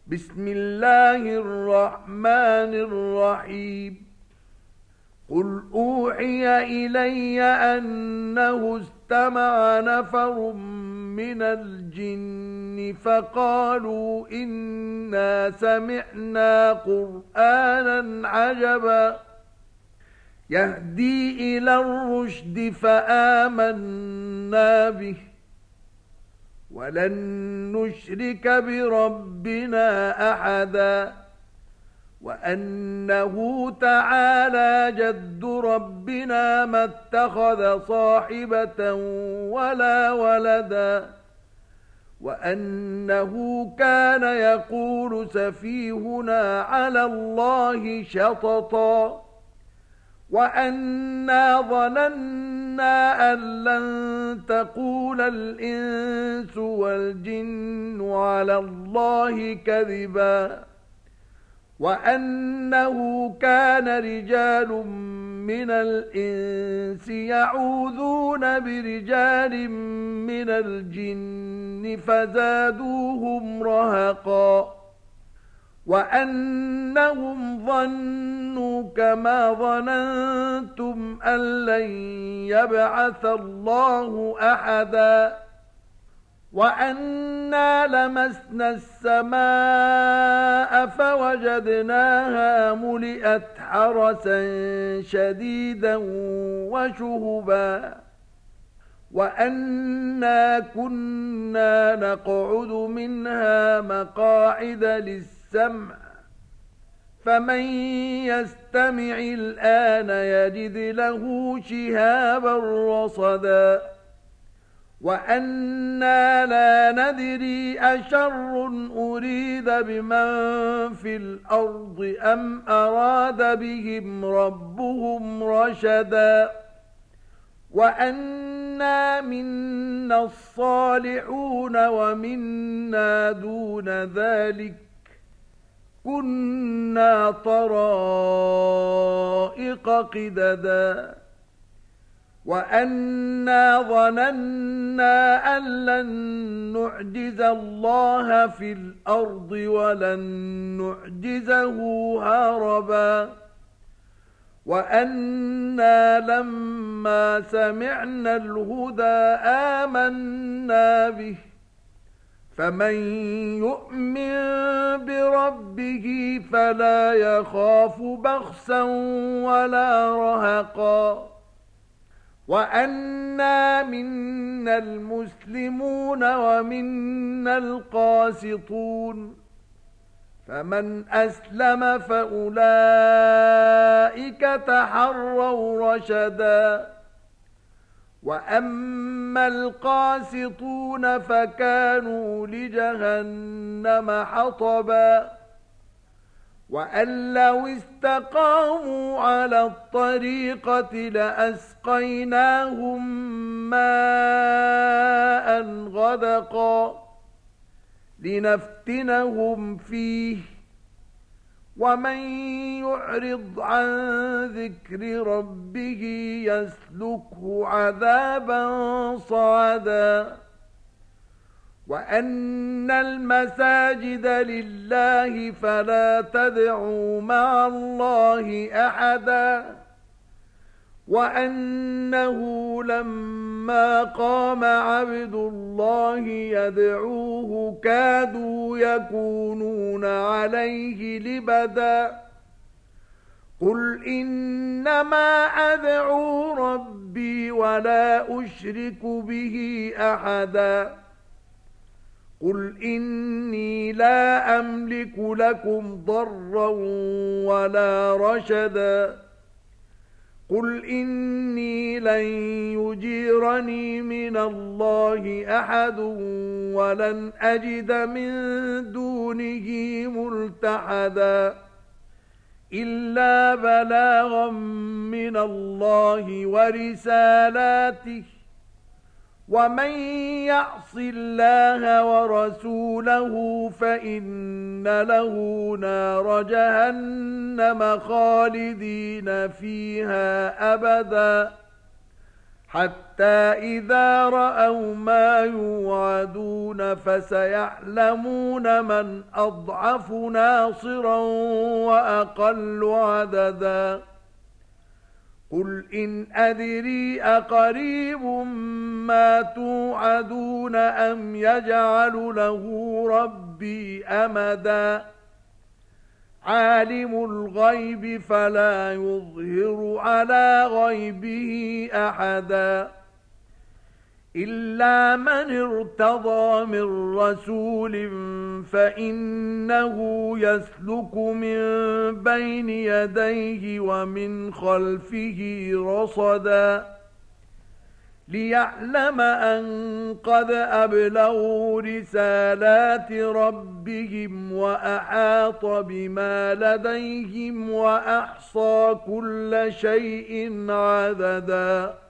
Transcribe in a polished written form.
بسم الله الرحمن الرحيم قل أوحي إلي أنه استمع نفر من الجن فقالوا إنا سمعنا قرآنا عجبا يهدي إلى الرشد فآمنا به ولن نشرك بربنا أحدا وأنه تعالى جد ربنا ما اتخذ صاحبة ولا ولدا وأنه كان يقول سفيهنا على الله شططا وأنا ظننا أن لن تقول الإنس والجن على الله كذبا وأنه كان رجال من الإنس يعوذون برجال من الجن فزادوهم رهقا وأنهم ظنوا كما ظننتم أن لن يبعث الله أحدا وأنا لمسنا السماء فوجدناها ملئت حرسا شديدا وشهبا وأنا كنا نقعد منها مقاعد للسمع فمن يستمع الآن يجد له شهابا رصدا وأنا لا ندري أشر أريد بمن في الأرض أم أراد بهم ربهم رشدا وأنا منا الصالحون ومنا دون ذلك كنا طرائق قددا وأنا ظننا أن لن نعجز الله في الأرض ولن نعجزه هربا وأنا لما سمعنا الهدى آمنا به فمن يؤمن بربه فلا يخاف بخسا ولا رهقا وأنا منا المسلمون ومنا القاسطون فمن أسلم فأولئك تحروا رشدا وأما القاسطون فكانوا لجهنم حطبا وأن لو استقاموا على الطريقة لأسقيناهم ماء غدقا لنفتنهم فيه ومن يعرض عن ذكر ربه يسلكه عذابا صعدا وأن المساجد لله فلا تدعوا مع الله أحدا وأنه لما قام عبد الله يدعوه كادوا يكونون عليه لبدا قل إنما أدعو ربي ولا أشرك به أحدا قل إني لا أملك لكم ضرا ولا رشدا قل إني لن يجيرني من الله أحد ولن أجد من دونه ملتحدا إلا بلاغا من الله ورسالاته ومن يعص الله ورسوله فإن له نار جهنم خالدين فيها أبدا حتى إذا رأوا ما يوعدون فسيعلمون من أضعف ناصرا وأقل عددا قل إن أدري أقريب ما توعدون أم يجعل له ربي أمدا عالم الغيب فلا يظهر على غيبه أحدا إلا من ارتضى من رسول فإنه يسلك من بين يديه ومن خلفه رصدا ليعلم أن قد أبلغوا رسالات ربهم وأحاط بما لديهم وأحصى كل شيء عددا